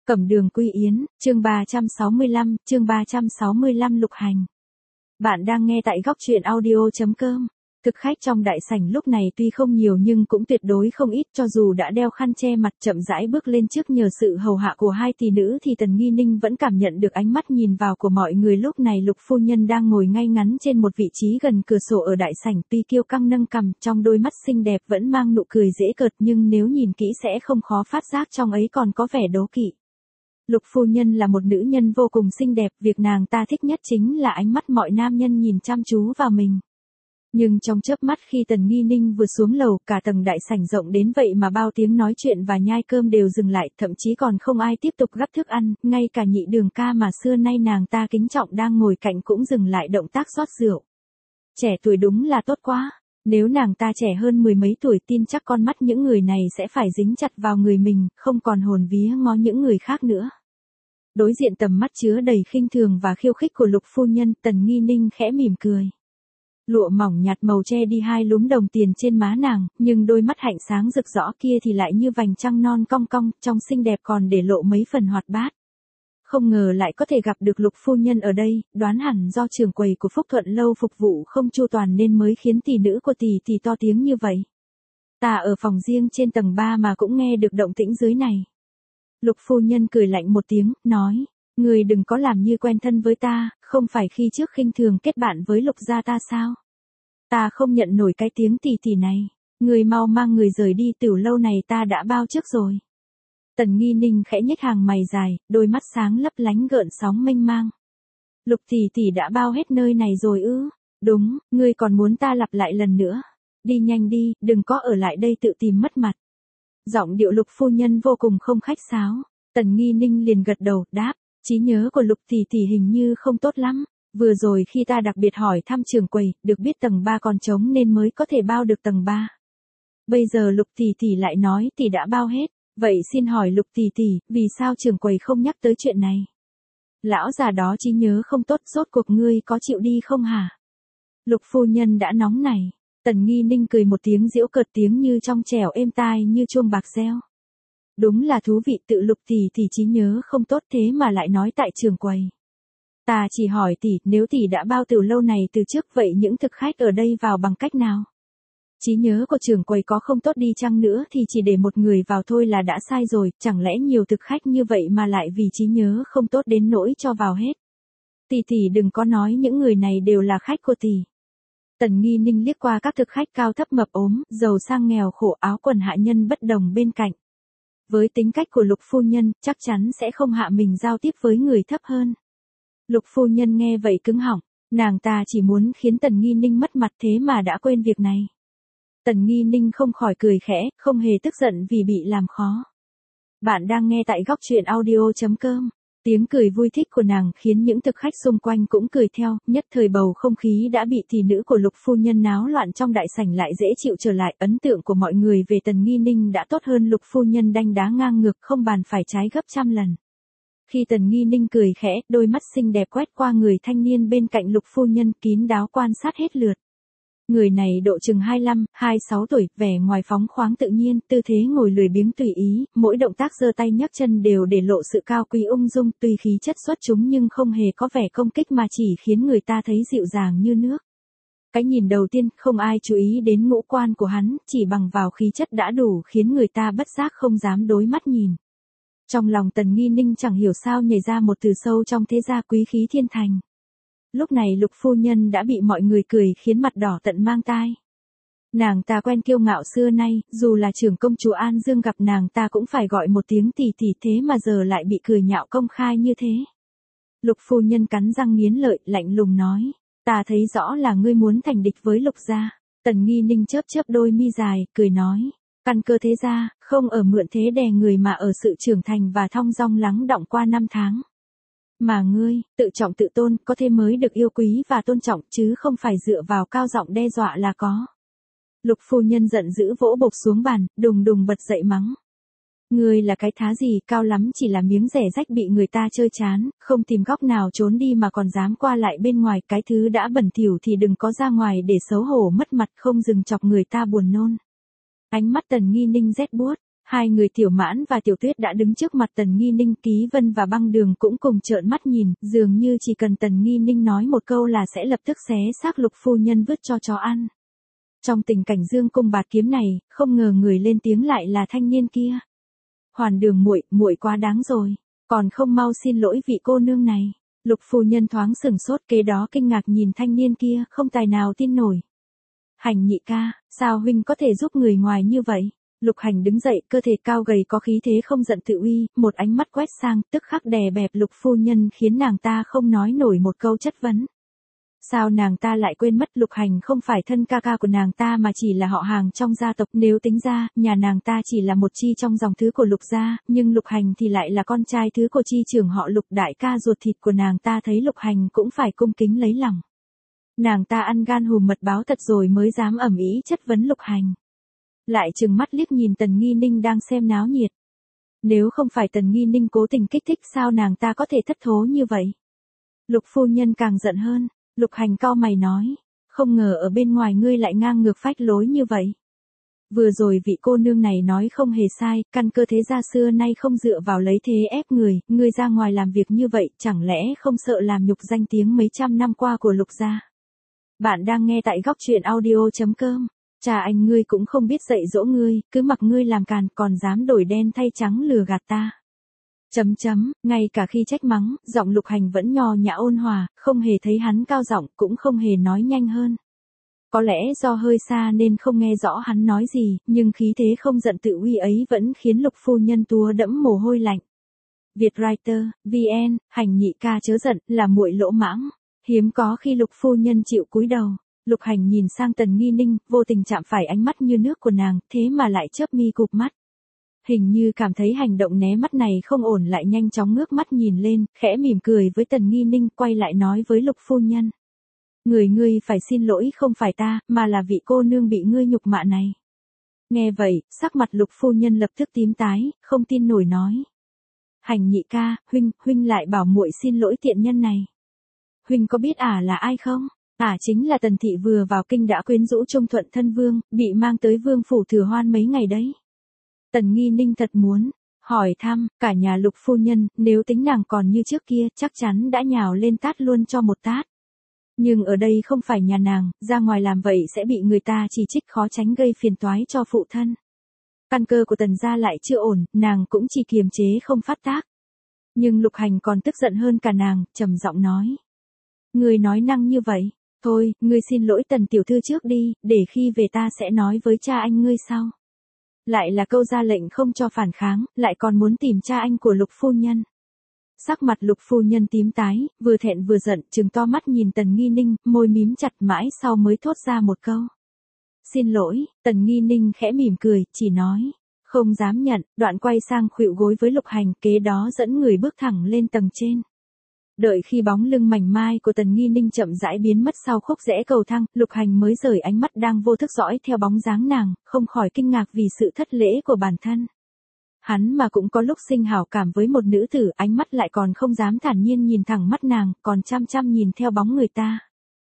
Cẩm Đường Quy Yến, chương 365 Lục Hành. Bạn đang nghe tại góc truyện audio.com. Thực khách trong đại sảnh lúc này tuy không nhiều nhưng cũng tuyệt đối không ít, cho dù đã đeo khăn che mặt chậm rãi bước lên trước nhờ sự hầu hạ của hai tỷ nữ thì Tần Nghi Ninh vẫn cảm nhận được ánh mắt nhìn vào của mọi người. Lúc này Lục phu nhân đang ngồi ngay ngắn trên một vị trí gần cửa sổ ở đại sảnh, tuy kiêu căng nâng cằm, trong đôi mắt xinh đẹp vẫn mang nụ cười giễu cợt, nhưng nếu nhìn kỹ sẽ không khó phát giác trong ấy còn có vẻ đố kỵ. Lục phu nhân là một nữ nhân vô cùng xinh đẹp, việc nàng ta thích nhất chính là ánh mắt mọi nam nhân nhìn chăm chú vào mình. Nhưng trong chớp mắt khi Tần Nghi Ninh vừa xuống lầu, cả tầng đại sảnh rộng đến vậy mà bao tiếng nói chuyện và nhai cơm đều dừng lại, thậm chí còn không ai tiếp tục gắp thức ăn, ngay cả Nhị Đường ca mà xưa nay nàng ta kính trọng đang ngồi cạnh cũng dừng lại động tác rót rượu. Trẻ tuổi đúng là tốt quá, nếu nàng ta trẻ hơn mười mấy tuổi tin chắc con mắt những người này sẽ phải dính chặt vào người mình, không còn hồn vía ngó những người khác nữa. Đối diện tầm mắt chứa đầy khinh thường và khiêu khích của Lục phu nhân, Tần Nghi Ninh khẽ mỉm cười. Lụa mỏng nhạt màu che đi hai lúm đồng tiền trên má nàng, nhưng đôi mắt hạnh sáng rực rỡ kia thì lại như vành trăng non cong cong, trong xinh đẹp còn để lộ mấy phần hoạt bát. Không ngờ lại có thể gặp được Lục phu nhân ở đây, đoán hẳn do trưởng quầy của Phúc Thuận lâu phục vụ không chu toàn nên mới khiến tỷ nữ của tỷ to tiếng như vậy. Ta ở phòng riêng trên tầng 3 mà cũng nghe được động tĩnh dưới này. Lục phu nhân cười lạnh một tiếng, nói, người đừng có làm như quen thân với ta, không phải khi trước khinh thường kết bạn với Lục gia ta sao? Ta không nhận nổi cái tiếng tỷ này, người mau mang người rời đi, tiểu lâu này ta đã bao trước rồi. Tần Nghi Ninh khẽ nhếch hàng mày dài, đôi mắt sáng lấp lánh gợn sóng mênh mang. Lục tỷ đã bao hết nơi này rồi ư? Đúng, ngươi còn muốn ta lặp lại lần nữa? Đi nhanh đi, đừng có ở lại đây tự tìm mất mặt. Giọng điệu Lục phu nhân vô cùng không khách sáo. Tần Nghi Ninh liền gật đầu, đáp, trí nhớ của Lục tỷ hình như không tốt lắm. Vừa rồi khi ta đặc biệt hỏi thăm trưởng quầy, được biết tầng 3 còn trống nên mới có thể bao được tầng 3. Bây giờ Lục tỷ lại nói tỷ đã bao hết. Vậy xin hỏi Lục tỷ, vì sao trưởng quầy không nhắc tới chuyện này? Lão già đó trí nhớ không tốt, rốt cuộc ngươi có chịu đi không hả? Lục phu nhân đã nóng nảy. Tần Nghi Ninh cười một tiếng giễu cợt, tiếng như trong trẻo êm tai như chuông bạc reo. Đúng là thú vị, tự Lục tỷ trí nhớ không tốt thế mà lại nói tại trưởng quầy. Ta chỉ hỏi tỷ, nếu tỷ đã bao tiểu lâu này từ trước vậy những thực khách ở đây vào bằng cách nào? Trí nhớ của trưởng quầy có không tốt đi chăng nữa thì chỉ để một người vào thôi là đã sai rồi, chẳng lẽ nhiều thực khách như vậy mà lại vì trí nhớ không tốt đến nỗi cho vào hết. Tỷ đừng có nói những người này đều là khách của tỷ. Tần Nghi Ninh liếc qua các thực khách cao thấp mập ốm, giàu sang nghèo khổ, áo quần hạ nhân bất đồng bên cạnh. Với tính cách của Lục phu nhân, chắc chắn sẽ không hạ mình giao tiếp với người thấp hơn. Lục phu nhân nghe vậy cứng họng, nàng ta chỉ muốn khiến Tần Nghi Ninh mất mặt thế mà đã quên việc này. Tần Nghi Ninh không khỏi cười khẽ, không hề tức giận vì bị làm khó. Bạn đang nghe tại góc truyện audio.com. Tiếng cười vui thích của nàng khiến những thực khách xung quanh cũng cười theo, nhất thời bầu không khí đã bị tỷ nữ của Lục phu nhân náo loạn trong đại sảnh lại dễ chịu trở lại. Ấn tượng của mọi người về Tần Nghi Ninh đã tốt hơn Lục phu nhân đanh đá ngang ngược, không bàn phải trái gấp trăm lần. Khi Tần Nghi Ninh cười khẽ, đôi mắt xinh đẹp quét qua người thanh niên bên cạnh Lục phu nhân, kín đáo quan sát hết lượt. Người này độ chừng 25, 26 tuổi, vẻ ngoài phóng khoáng tự nhiên, tư thế ngồi lười biếng tùy ý, mỗi động tác giơ tay nhấc chân đều để lộ sự cao quý ung dung, tuy khí chất xuất chúng nhưng không hề có vẻ công kích mà chỉ khiến người ta thấy dịu dàng như nước. Cái nhìn đầu tiên, không ai chú ý đến ngũ quan của hắn, chỉ bằng vào khí chất đã đủ khiến người ta bất giác không dám đối mắt nhìn. Trong lòng Tần Nghi Ninh chẳng hiểu sao nhảy ra một từ sâu trong thế gia quý khí thiên thành. Lúc này Lục phu nhân đã bị mọi người cười khiến mặt đỏ tận mang tai. Nàng ta quen kiêu ngạo xưa nay, dù là trưởng công chúa An Dương gặp nàng ta cũng phải gọi một tiếng tỷ thế mà giờ lại bị cười nhạo công khai như thế. Lục phu nhân cắn răng nghiến lợi, lạnh lùng nói, ta thấy rõ là ngươi muốn thành địch với Lục gia. Tần Nghi Ninh chớp đôi mi dài, cười nói, căn cơ thế gia, không ở mượn thế đè người mà ở sự trưởng thành và thong dong lắng đọng qua năm tháng. Mà ngươi, tự trọng tự tôn, có thế mới được yêu quý và tôn trọng chứ không phải dựa vào cao giọng đe dọa là có. Lục phu nhân giận dữ vỗ bộc xuống bàn, đùng bật dậy mắng. Ngươi là cái thá gì, cao lắm chỉ là miếng rẻ rách bị người ta chơi chán, không tìm góc nào trốn đi mà còn dám qua lại bên ngoài, cái thứ đã bẩn thỉu thì đừng có ra ngoài để xấu hổ mất mặt, không dừng chọc người ta buồn nôn. Ánh mắt Tần Nghi Ninh rét buốt, Hai người Tiểu Mãn và Tiểu Tuyết đã đứng trước mặt Tần Nghi Ninh, Ký Vân và Băng Đường cũng cùng trợn mắt nhìn, dường như chỉ cần Tần Nghi Ninh nói một câu là sẽ lập tức xé xác Lục phu nhân vứt cho chó ăn. Trong tình cảnh dương cung bạt kiếm này, không ngờ người lên tiếng lại là thanh niên kia. Hoàn Đường muội, muội quá đáng rồi, còn không mau xin lỗi vị cô nương này. Lục phu nhân thoáng sửng sốt, kế đó kinh ngạc nhìn thanh niên kia, không tài nào tin nổi. Hành nhị ca, sao huynh có thể giúp người ngoài như vậy? Lục Hành đứng dậy, cơ thể cao gầy có khí thế không giận tự uy, một ánh mắt quét sang, tức khắc đè bẹp Lục phu nhân khiến nàng ta không nói nổi một câu chất vấn. Sao nàng ta lại quên mất Lục Hành không phải thân ca ca của nàng ta mà chỉ là họ hàng trong gia tộc, nếu tính ra, nhà nàng ta chỉ là một chi trong dòng thứ của Lục gia, nhưng Lục Hành thì lại là con trai thứ của chi trưởng họ Lục, đại ca ruột thịt của nàng ta, thấy Lục Hành cũng phải cung kính lấy lòng. Nàng ta ăn gan hùm mật báo thật rồi mới dám ầm ĩ chất vấn Lục Hành. Lại trừng mắt liếc nhìn Tần Nghi Ninh đang xem náo nhiệt. Nếu không phải Tần Nghi Ninh cố tình kích thích, sao nàng ta có thể thất thố như vậy? Lục phu nhân càng giận hơn. Lục Hành cau mày nói, không ngờ ở bên ngoài ngươi lại ngang ngược phách lối như vậy. Vừa rồi vị cô nương này nói không hề sai, căn cơ thế gia xưa nay không dựa vào lấy thế ép người, ngươi ra ngoài làm việc như vậy, chẳng lẽ không sợ làm nhục danh tiếng mấy trăm năm qua của Lục gia? Bạn đang nghe tại góc truyện audio.com. Cha anh ngươi cũng không biết dạy dỗ ngươi, cứ mặc ngươi làm càn, còn dám đổi đen thay trắng lừa gạt ta. Ngay cả khi trách mắng, giọng Lục Hành vẫn nho nhã ôn hòa, không hề thấy hắn cao giọng, cũng không hề nói nhanh hơn. Có lẽ do hơi xa nên không nghe rõ hắn nói gì, nhưng khí thế không giận tự uy ấy vẫn khiến Lục phu nhân túa đẫm mồ hôi lạnh. Vietwriter, VN, Hành nhị ca chớ giận, là muội lỗ mãng. Hiếm có khi Lục phu nhân chịu cúi đầu. Lục Hành nhìn sang Tần Nghi Ninh, vô tình chạm phải ánh mắt như nước của nàng, thế mà lại chớp mi cụp mắt. Hình như cảm thấy hành động né mắt này không ổn, lại nhanh chóng ngước mắt nhìn lên, khẽ mỉm cười với Tần Nghi Ninh, quay lại nói với Lục phu nhân. Ngươi phải xin lỗi, không phải ta, mà là vị cô nương bị ngươi nhục mạ này. Nghe vậy, sắc mặt Lục phu nhân lập tức tím tái, không tin nổi nói. Hành nhị ca, huynh lại bảo muội xin lỗi tiện nhân này. Huynh có biết là ai không? Chính là Tần thị vừa vào kinh đã quyến rũ Trung Thuận thân vương, bị mang tới vương phủ Thừa Hoan mấy ngày đấy. Tần Nghi Ninh thật muốn hỏi thăm cả nhà Lục phu nhân, nếu tính nàng còn như trước kia, chắc chắn đã nhào lên tát luôn cho một tát. Nhưng ở đây không phải nhà nàng, ra ngoài làm vậy sẽ bị người ta chỉ trích, khó tránh gây phiền toái cho phụ thân. Căn cơ của Tần gia lại chưa ổn, nàng cũng chỉ kiềm chế không phát tác. Nhưng Lục Hành còn tức giận hơn cả nàng, trầm giọng nói. Ngươi nói năng như vậy, thôi, ngươi xin lỗi Tần tiểu thư trước đi, để khi về ta sẽ nói với cha anh ngươi sau. Lại là câu ra lệnh không cho phản kháng, lại còn muốn tìm cha anh của Lục phu nhân. Sắc mặt Lục phu nhân tím tái, vừa thẹn vừa giận, trừng to mắt nhìn Tần Nghi Ninh, môi mím chặt mãi sau mới thốt ra một câu. Xin lỗi. Tần Nghi Ninh khẽ mỉm cười, chỉ nói. Không dám nhận, đoạn quay sang khuỵu gối với Lục Hành, kế đó dẫn người bước thẳng lên tầng trên. Đợi khi bóng lưng mảnh mai của Tần Nghi Ninh chậm rãi biến mất sau khúc rẽ cầu thang, Lục Hành mới rời ánh mắt đang vô thức dõi theo bóng dáng nàng, không khỏi kinh ngạc vì sự thất lễ của bản thân. Hắn mà cũng có lúc sinh hảo cảm với một nữ tử, ánh mắt lại còn không dám thản nhiên nhìn thẳng mắt nàng, còn chăm chăm nhìn theo bóng người ta.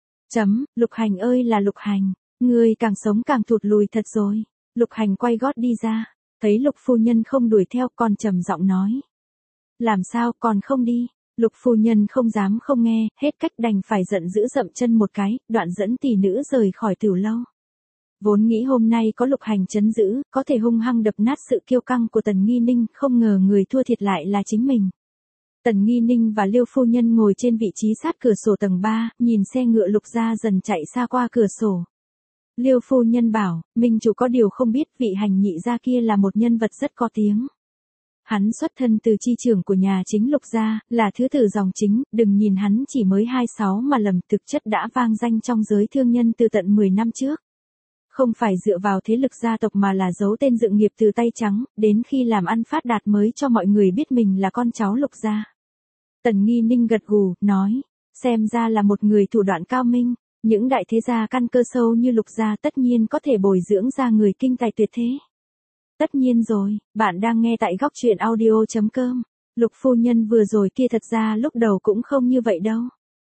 Lục Hành ơi là Lục Hành, ngươi càng sống càng thụt lùi thật rồi. Lục Hành quay gót đi ra, thấy Lục phu nhân không đuổi theo, còn trầm giọng nói. Làm sao còn không đi? Lục phu nhân không dám không nghe, hết cách đành phải giận dữ dậm chân một cái, đoạn dẫn tỷ nữ rời khỏi Tiểu lâu. Vốn nghĩ hôm nay có Lục Hành trấn giữ, có thể hung hăng đập nát sự kiêu căng của Tần Nghi Ninh, không ngờ người thua thiệt lại là chính mình. Tần Nghi Ninh và Liêu phu nhân ngồi trên vị trí sát cửa sổ tầng 3, nhìn xe ngựa Lục gia dần chạy xa qua cửa sổ. Liêu phu nhân bảo, Minh chủ có điều không biết, vị Hành nhị gia kia là một nhân vật rất có tiếng. Hắn xuất thân từ chi trưởng của nhà chính Lục gia, là thứ tử dòng chính, đừng nhìn hắn chỉ mới 26 mà lầm, thực chất đã vang danh trong giới thương nhân từ tận 10 năm trước. Không phải dựa vào thế lực gia tộc mà là giấu tên dựng nghiệp từ tay trắng, đến khi làm ăn phát đạt mới cho mọi người biết mình là con cháu Lục gia. Tần Nghi Ninh gật gù, nói, xem ra là một người thủ đoạn cao minh, những đại thế gia căn cơ sâu như Lục gia tất nhiên có thể bồi dưỡng ra người kinh tài tuyệt thế. Tất nhiên rồi, bạn đang nghe tại góc truyện audio.com. Lục phu nhân vừa rồi kia thật ra lúc đầu cũng không như vậy đâu.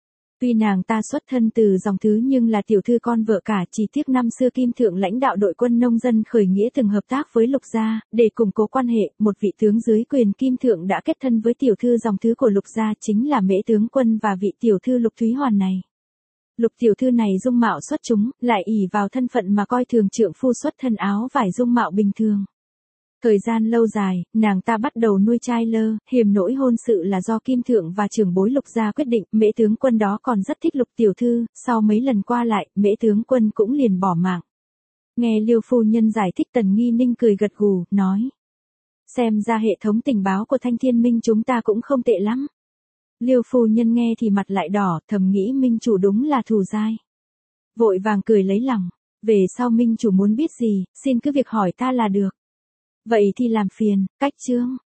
Tuy nàng ta xuất thân từ dòng thứ nhưng là tiểu thư con vợ cả, chỉ tiếc năm xưa Kim Thượng lãnh đạo đội quân nông dân khởi nghĩa từng hợp tác với Lục gia, để củng cố quan hệ, một vị tướng dưới quyền Kim Thượng đã kết thân với tiểu thư dòng thứ của Lục gia chính là Mễ tướng quân và vị tiểu thư Lục Thúy Hoàn này. Lục tiểu thư này dung mạo xuất chúng, lại ỷ vào thân phận mà coi thường trượng phu xuất thân áo vải dung mạo bình thường. Thời gian lâu dài, nàng ta bắt đầu nuôi trai lơ, hiềm nỗi hôn sự là do Kim Thượng và trưởng bối Lục gia quyết định, Mễ tướng quân đó còn rất thích Lục tiểu thư, sau mấy lần qua lại, Mễ tướng quân cũng liền bỏ mạng. Nghe Liêu phu nhân giải thích Tần Nghi Ninh cười gật gù, nói. Xem ra hệ thống tình báo của Thanh Thiên Minh chúng ta cũng không tệ lắm. Liêu phu nhân nghe thì mặt lại đỏ, thầm nghĩ Minh chủ đúng là thù dai. Vội vàng cười lấy lòng, về sau Minh chủ muốn biết gì, xin cứ việc hỏi ta là được. Vậy thì làm phiền, cách chương.